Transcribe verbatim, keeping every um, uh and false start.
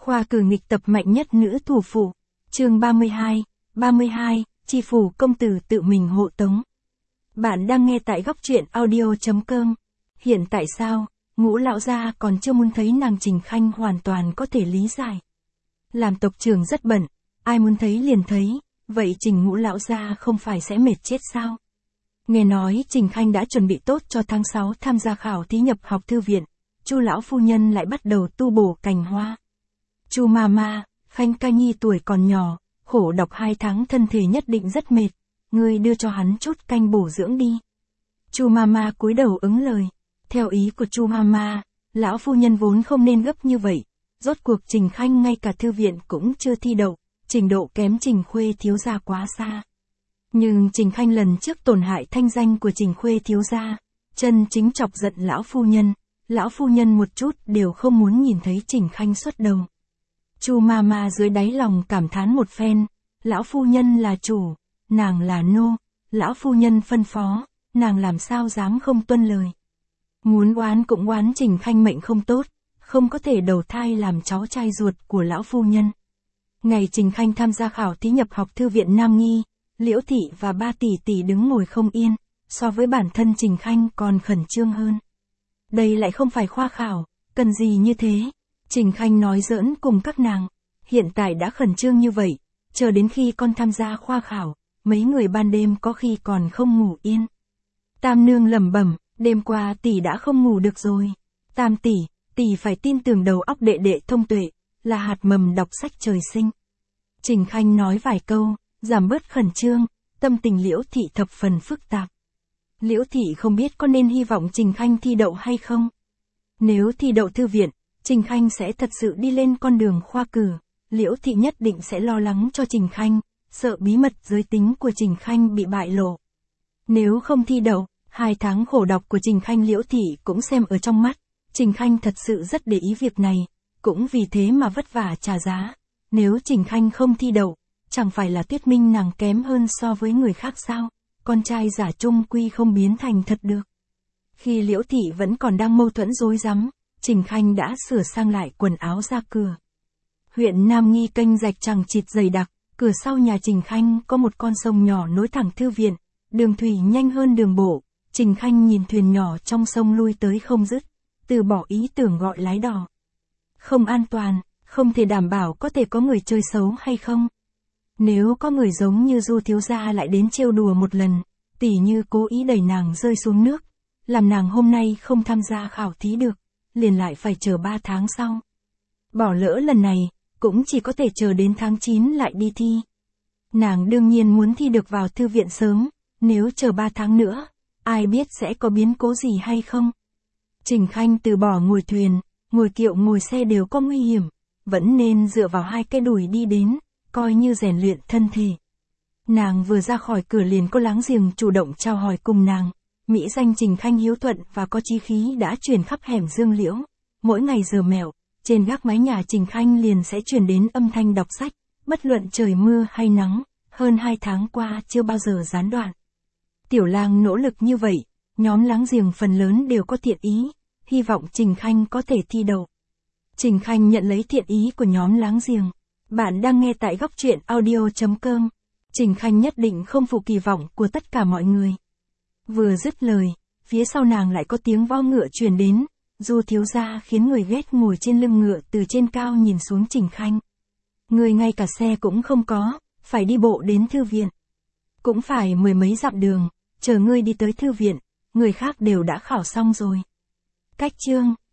Khoa cử nghịch tập mạnh nhất nữ thủ phụ. Chương ba mươi hai, ba mươi hai, Chi phủ công tử tự mình hộ tống. Bạn đang nghe tại góc truyện audio chấm com. Hiện tại sao, Ngũ lão gia còn chưa muốn thấy nàng Trình Khanh hoàn toàn có thể lý giải. Làm tộc trưởng rất bận, ai muốn thấy liền thấy, vậy Trình Ngũ lão gia không phải sẽ mệt chết sao? Nghe nói Trình Khanh đã chuẩn bị tốt cho tháng sáu tham gia khảo thí nhập học thư viện, Chu lão phu nhân lại bắt đầu tu bổ cành hoa. Chu mama, Khanh ca nhi tuổi còn nhỏ, khổ đọc hai tháng thân thể nhất định rất mệt, ngươi đưa cho hắn chút canh bổ dưỡng đi. Chu mama cúi đầu ứng lời. Theo ý của Chu mama, lão phu nhân vốn không nên gấp như vậy, rốt cuộc Trình Khanh ngay cả thư viện cũng chưa thi đậu, trình độ kém Trình Khuê thiếu gia quá xa. Nhưng Trình Khanh lần trước tổn hại thanh danh của Trình Khuê thiếu gia, chân chính chọc giận lão phu nhân, lão phu nhân một chút đều không muốn nhìn thấy Trình Khanh xuất đầu. Chu mama dưới đáy lòng cảm thán một phen, lão phu nhân là chủ, nàng là nô, lão phu nhân phân phó, nàng làm sao dám không tuân lời. Muốn oán cũng oán Trình Khanh mệnh không tốt, không có thể đầu thai làm cháu trai ruột của lão phu nhân. Ngày Trình Khanh tham gia khảo thí nhập học thư viện Nam Nghi, Liễu thị và ba tỷ tỷ đứng ngồi không yên, so với bản thân Trình Khanh còn khẩn trương hơn. Đây lại không phải khoa khảo, cần gì như thế? Trình Khanh nói giỡn cùng các nàng, hiện tại đã khẩn trương như vậy, chờ đến khi con tham gia khoa khảo, mấy người ban đêm có khi còn không ngủ yên. Tam nương lẩm bẩm, đêm qua tỷ đã không ngủ được rồi. Tam tỷ, tỷ phải tin tưởng đầu óc đệ đệ thông tuệ, là hạt mầm đọc sách trời sinh. Trình Khanh nói vài câu, giảm bớt khẩn trương, tâm tình Liễu thị thập phần phức tạp. Liễu thị không biết có nên hy vọng Trình Khanh thi đậu hay không. Nếu thi đậu thư viện, Trình Khanh sẽ thật sự đi lên con đường khoa cử, Liễu thị nhất định sẽ lo lắng cho Trình Khanh, sợ bí mật giới tính của Trình Khanh bị bại lộ. Nếu không thi đậu, hai tháng khổ đọc của Trình Khanh Liễu thị cũng xem ở trong mắt, Trình Khanh thật sự rất để ý việc này, cũng vì thế mà vất vả trả giá. Nếu Trình Khanh không thi đậu, chẳng phải là thuyết minh nàng kém hơn so với người khác sao, con trai giả trung quy không biến thành thật được. Khi Liễu thị vẫn còn đang mâu thuẫn rối rắm, Trình Khanh đã sửa sang lại quần áo ra cửa. Huyện Nam Nghi kênh rạch chằng chịt dày đặc, cửa sau nhà Trình Khanh có một con sông nhỏ nối thẳng thư viện, đường thủy nhanh hơn đường bộ, Trình Khanh nhìn thuyền nhỏ trong sông lui tới không dứt, từ bỏ ý tưởng gọi lái đò. Không an toàn, không thể đảm bảo có thể có người chơi xấu hay không. Nếu có người giống như Du thiếu gia lại đến trêu đùa một lần, tỉ như cố ý đẩy nàng rơi xuống nước, làm nàng hôm nay không tham gia khảo thí được, liền lại phải chờ ba tháng sau. Bỏ lỡ lần này, cũng chỉ có thể chờ đến tháng chín lại đi thi. Nàng đương nhiên muốn thi được vào thư viện sớm, nếu chờ ba tháng nữa, ai biết sẽ có biến cố gì hay không. Trình Khanh từ bỏ ngồi thuyền, ngồi kiệu ngồi xe đều có nguy hiểm, vẫn nên dựa vào hai cái đùi đi đến, coi như rèn luyện thân thể. Nàng vừa ra khỏi cửa liền có láng giềng chủ động chào hỏi cùng nàng, mỹ danh Trình Khanh hiếu thuận và có chí khí đã truyền khắp hẻm Dương Liễu. Mỗi ngày giờ mẹo, trên gác mái nhà Trình Khanh liền sẽ truyền đến âm thanh đọc sách, bất luận trời mưa hay nắng, hơn hai tháng qua chưa bao giờ gián đoạn. Tiểu lang nỗ lực như vậy, nhóm láng giềng phần lớn đều có thiện ý, hy vọng Trình Khanh có thể thi đậu. Trình Khanh nhận lấy thiện ý của nhóm láng giềng. Bạn đang nghe tại góc truyện audio chấm com. Trình Khanh nhất định không phụ kỳ vọng của tất cả mọi người. Vừa dứt lời, phía sau nàng lại có tiếng vo ngựa truyền đến, Du thiếu gia khiến người ghét ngồi trên lưng ngựa từ trên cao nhìn xuống Trình Khanh. Người ngay cả xe cũng không có, phải đi bộ đến thư viện. Cũng phải mười mấy dặm đường, chờ ngươi đi tới thư viện, người khác đều đã khảo xong rồi. Cách chương,